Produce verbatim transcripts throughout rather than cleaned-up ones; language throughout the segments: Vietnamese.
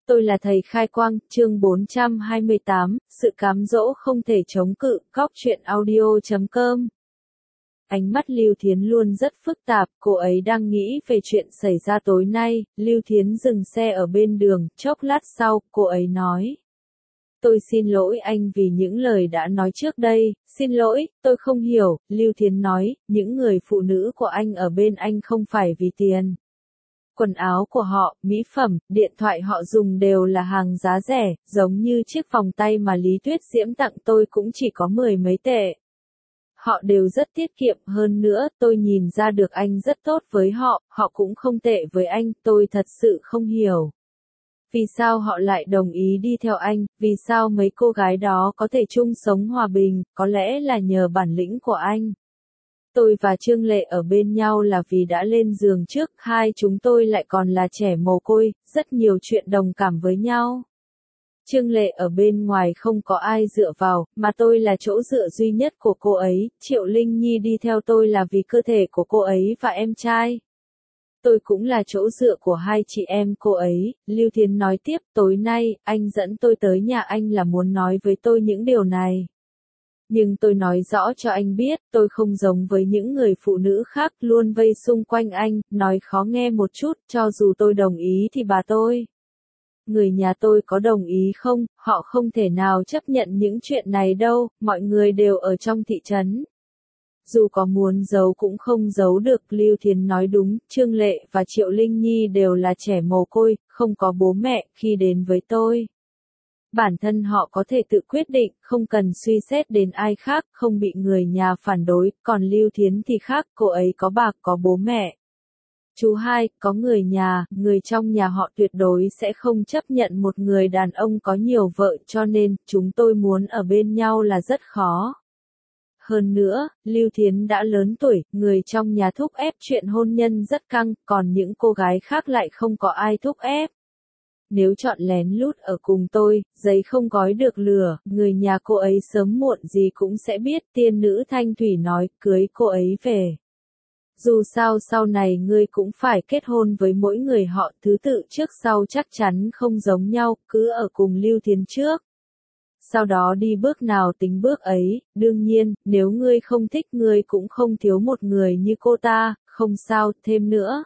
Tôi là thầy khai quang, chương bốn trăm hai mươi tám, sự cám dỗ không thể chống cự, cóc truyện audio chấm com. Ánh mắt Lưu Thiến luôn rất phức tạp, cô ấy đang nghĩ về chuyện xảy ra tối nay. Lưu Thiến dừng xe ở bên đường, chốc lát sau, cô ấy nói. Tôi xin lỗi anh vì những lời đã nói trước đây, xin lỗi, tôi không hiểu. Lưu Thiến nói, những người phụ nữ của anh ở bên anh không phải vì tiền. Quần áo của họ, mỹ phẩm, điện thoại họ dùng đều là hàng giá rẻ, giống như chiếc vòng tay mà Lý Tuyết Diễm tặng tôi cũng chỉ có mười mấy tệ. Họ đều rất tiết kiệm, hơn nữa, tôi nhìn ra được anh rất tốt với họ, họ cũng không tệ với anh, tôi thật sự không hiểu. Vì sao họ lại đồng ý đi theo anh, vì sao mấy cô gái đó có thể chung sống hòa bình, có lẽ là nhờ bản lĩnh của anh. Tôi và Trương Lệ ở bên nhau là vì đã lên giường trước, hai chúng tôi lại còn là trẻ mồ côi, rất nhiều chuyện đồng cảm với nhau. Trương Lệ ở bên ngoài không có ai dựa vào, mà tôi là chỗ dựa duy nhất của cô ấy, Triệu Linh Nhi đi theo tôi là vì cơ thể của cô ấy và em trai. Tôi cũng là chỗ dựa của hai chị em cô ấy. Lưu Thiến nói tiếp, tối nay, anh dẫn tôi tới nhà anh là muốn nói với tôi những điều này. Nhưng tôi nói rõ cho anh biết, tôi không giống với những người phụ nữ khác luôn vây xung quanh anh, nói khó nghe một chút, cho dù tôi đồng ý thì bà tôi. Người nhà tôi có đồng ý không, họ không thể nào chấp nhận những chuyện này đâu, mọi người đều ở trong thị trấn. Dù có muốn giấu cũng không giấu được, Lưu Thiến nói đúng, Trương Lệ và Triệu Linh Nhi đều là trẻ mồ côi, không có bố mẹ, khi đến với tôi. Bản thân họ có thể tự quyết định, không cần suy xét đến ai khác, không bị người nhà phản đối, còn Lưu Thiến thì khác, cô ấy có bạc, có bố mẹ. Chú hai, có người nhà, người trong nhà họ tuyệt đối sẽ không chấp nhận một người đàn ông có nhiều vợ, cho nên, chúng tôi muốn ở bên nhau là rất khó. Hơn nữa, Lưu Thiến đã lớn tuổi, người trong nhà thúc ép chuyện hôn nhân rất căng, còn những cô gái khác lại không có ai thúc ép. Nếu chọn lén lút ở cùng tôi, giấy không gói được lửa, người nhà cô ấy sớm muộn gì cũng sẽ biết, tiên nữ Thanh Thủy nói, cưới cô ấy về. Dù sao sau này ngươi cũng phải kết hôn với mỗi người họ, thứ tự trước sau chắc chắn không giống nhau, cứ ở cùng Lưu Thiến trước. Sau đó đi bước nào tính bước ấy, đương nhiên, nếu ngươi không thích ngươi cũng không thiếu một người như cô ta, không sao, thêm nữa.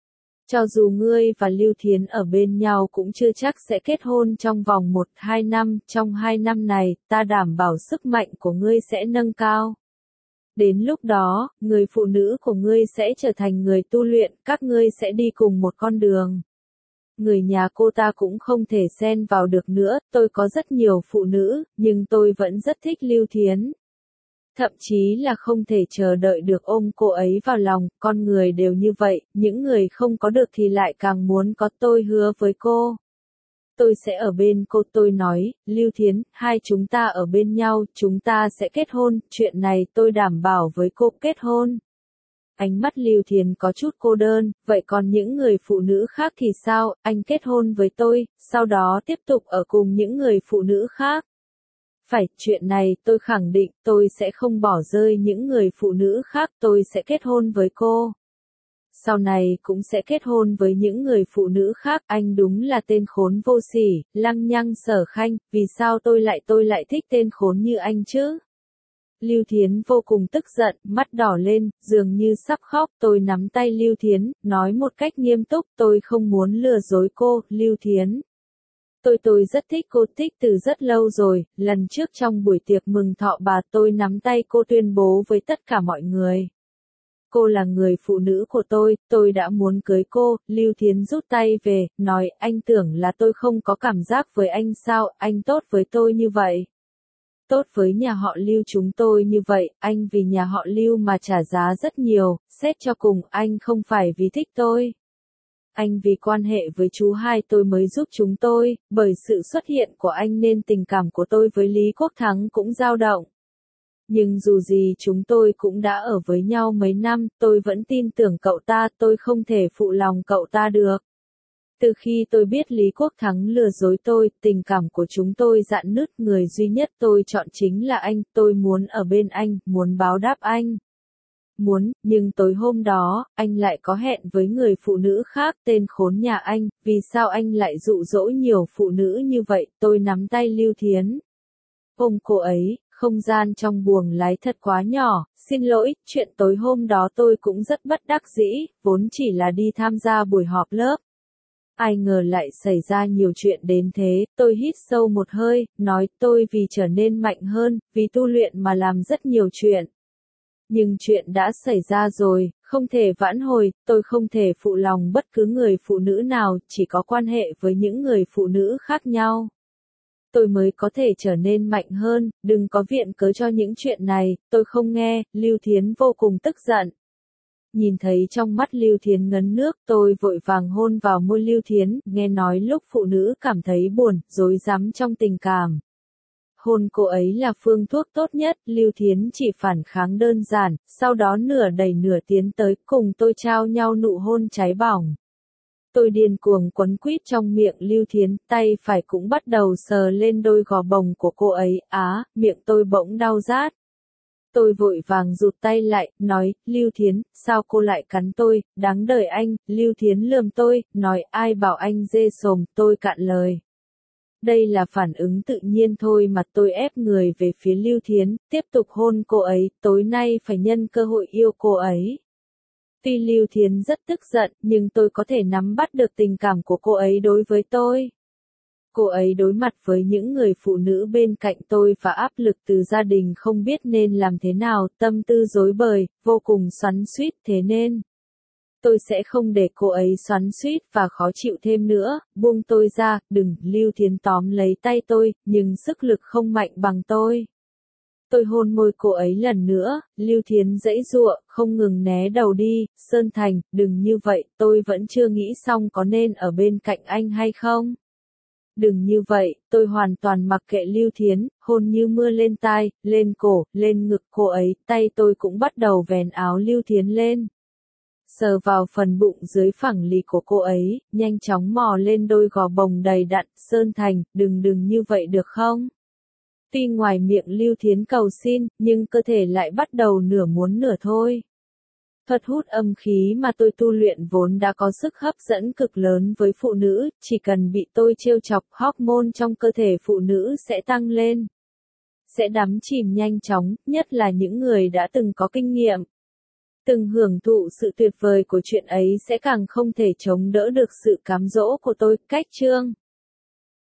Cho dù ngươi và Lưu Thiến ở bên nhau cũng chưa chắc sẽ kết hôn trong vòng một hai năm, trong hai năm này, ta đảm bảo sức mạnh của ngươi sẽ nâng cao. Đến lúc đó, người phụ nữ của ngươi sẽ trở thành người tu luyện, các ngươi sẽ đi cùng một con đường. Người nhà cô ta cũng không thể xen vào được nữa, tôi có rất nhiều phụ nữ, nhưng tôi vẫn rất thích Lưu Thiến. Thậm chí là không thể chờ đợi được ôm cô ấy vào lòng, con người đều như vậy, những người không có được thì lại càng muốn có, tôi hứa với cô. Tôi sẽ ở bên cô, tôi nói, Lưu Thiến, hai chúng ta ở bên nhau, chúng ta sẽ kết hôn, chuyện này tôi đảm bảo với cô, kết hôn. Ánh mắt Lưu Thiến có chút cô đơn, vậy còn những người phụ nữ khác thì sao, anh kết hôn với tôi, sau đó tiếp tục ở cùng những người phụ nữ khác. Phải, chuyện này tôi khẳng định, tôi sẽ không bỏ rơi những người phụ nữ khác, tôi sẽ kết hôn với cô. Sau này cũng sẽ kết hôn với những người phụ nữ khác, anh đúng là tên khốn vô sỉ, lăng nhăng Sở Khanh, vì sao tôi lại tôi lại thích tên khốn như anh chứ? Lưu Thiến vô cùng tức giận, mắt đỏ lên, dường như sắp khóc, tôi nắm tay Lưu Thiến, nói một cách nghiêm túc, tôi không muốn lừa dối cô, Lưu Thiến. Tôi tôi rất thích cô, thích từ rất lâu rồi, lần trước trong buổi tiệc mừng thọ bà tôi nắm tay cô tuyên bố với tất cả mọi người. Cô là người phụ nữ của tôi, tôi đã muốn cưới cô, Lưu Thiến rút tay về, nói, anh tưởng là tôi không có cảm giác với anh sao, anh tốt với tôi như vậy. Tốt với nhà họ Lưu chúng tôi như vậy, anh vì nhà họ Lưu mà trả giá rất nhiều, xét cho cùng, anh không phải vì thích tôi. Anh vì quan hệ với chú hai tôi mới giúp chúng tôi, bởi sự xuất hiện của anh nên tình cảm của tôi với Lý Quốc Thắng cũng dao động. Nhưng dù gì chúng tôi cũng đã ở với nhau mấy năm, tôi vẫn tin tưởng cậu ta, tôi không thể phụ lòng cậu ta được. Từ khi tôi biết Lý Quốc Thắng lừa dối tôi, tình cảm của chúng tôi rạn nứt, người duy nhất tôi chọn chính là anh, tôi muốn ở bên anh, muốn báo đáp anh. Muốn, nhưng tối hôm đó, anh lại có hẹn với người phụ nữ khác, tên khốn nhà anh, vì sao anh lại dụ dỗ nhiều phụ nữ như vậy? Tôi nắm tay Lưu Thiến. Ôm cô ấy, không gian trong buồng lái thật quá nhỏ, xin lỗi, chuyện tối hôm đó tôi cũng rất bất đắc dĩ, vốn chỉ là đi tham gia buổi họp lớp. Ai ngờ lại xảy ra nhiều chuyện đến thế, tôi hít sâu một hơi, nói tôi vì trở nên mạnh hơn, vì tu luyện mà làm rất nhiều chuyện. Nhưng chuyện đã xảy ra rồi, không thể vãn hồi, tôi không thể phụ lòng bất cứ người phụ nữ nào, chỉ có quan hệ với những người phụ nữ khác nhau. Tôi mới có thể trở nên mạnh hơn, đừng có viện cớ cho những chuyện này, tôi không nghe, Lưu Thiến vô cùng tức giận. Nhìn thấy trong mắt Lưu Thiến ngấn nước, tôi vội vàng hôn vào môi Lưu Thiến, nghe nói lúc phụ nữ cảm thấy buồn, rối rắm trong tình cảm. Hôn cô ấy là phương thuốc tốt nhất, Lưu Thiến chỉ phản kháng đơn giản, sau đó nửa đẩy nửa tiến tới, cùng tôi trao nhau nụ hôn cháy bỏng. Tôi điên cuồng quấn quýt trong miệng Lưu Thiến, tay phải cũng bắt đầu sờ lên đôi gò bồng của cô ấy, á, miệng tôi bỗng đau rát. Tôi vội vàng rụt tay lại, nói, Lưu Thiến, sao cô lại cắn tôi, đáng đời anh, Lưu Thiến lườm tôi, nói, ai bảo anh dê sồm, tôi cạn lời. Đây là phản ứng tự nhiên thôi mà tôi ép người về phía Lưu Thiến, tiếp tục hôn cô ấy, tối nay phải nhân cơ hội yêu cô ấy. Tuy Lưu Thiến rất tức giận, nhưng tôi có thể nắm bắt được tình cảm của cô ấy đối với tôi. Cô ấy đối mặt với những người phụ nữ bên cạnh tôi và áp lực từ gia đình không biết nên làm thế nào, tâm tư rối bời, vô cùng xoắn xuýt, thế nên tôi sẽ không để cô ấy xoắn xuýt và khó chịu thêm nữa, buông tôi ra, đừng, Lưu Thiến tóm lấy tay tôi, nhưng sức lực không mạnh bằng tôi. Tôi hôn môi cô ấy lần nữa, Lưu Thiến giãy giụa, không ngừng né đầu đi, Sơn Thành, đừng như vậy, tôi vẫn chưa nghĩ xong có nên ở bên cạnh anh hay không. Đừng như vậy, tôi hoàn toàn mặc kệ Lưu Thiến, hôn như mưa lên tai, lên cổ, lên ngực cô ấy, tay tôi cũng bắt đầu vén áo Lưu Thiến lên. Sờ vào phần bụng dưới phẳng lì của cô ấy, nhanh chóng mò lên đôi gò bồng đầy đặn, Sơn Thành, đừng đừng như vậy được không? Tuy ngoài miệng Lưu Thiến cầu xin, nhưng cơ thể lại bắt đầu nửa muốn nửa thôi. Thuật hút âm khí mà tôi tu luyện vốn đã có sức hấp dẫn cực lớn với phụ nữ, chỉ cần bị tôi trêu chọc, hormone trong cơ thể phụ nữ sẽ tăng lên. Sẽ đắm chìm nhanh chóng, nhất là những người đã từng có kinh nghiệm. Từng hưởng thụ sự tuyệt vời của chuyện ấy sẽ càng không thể chống đỡ được sự cám dỗ của tôi. Cách chương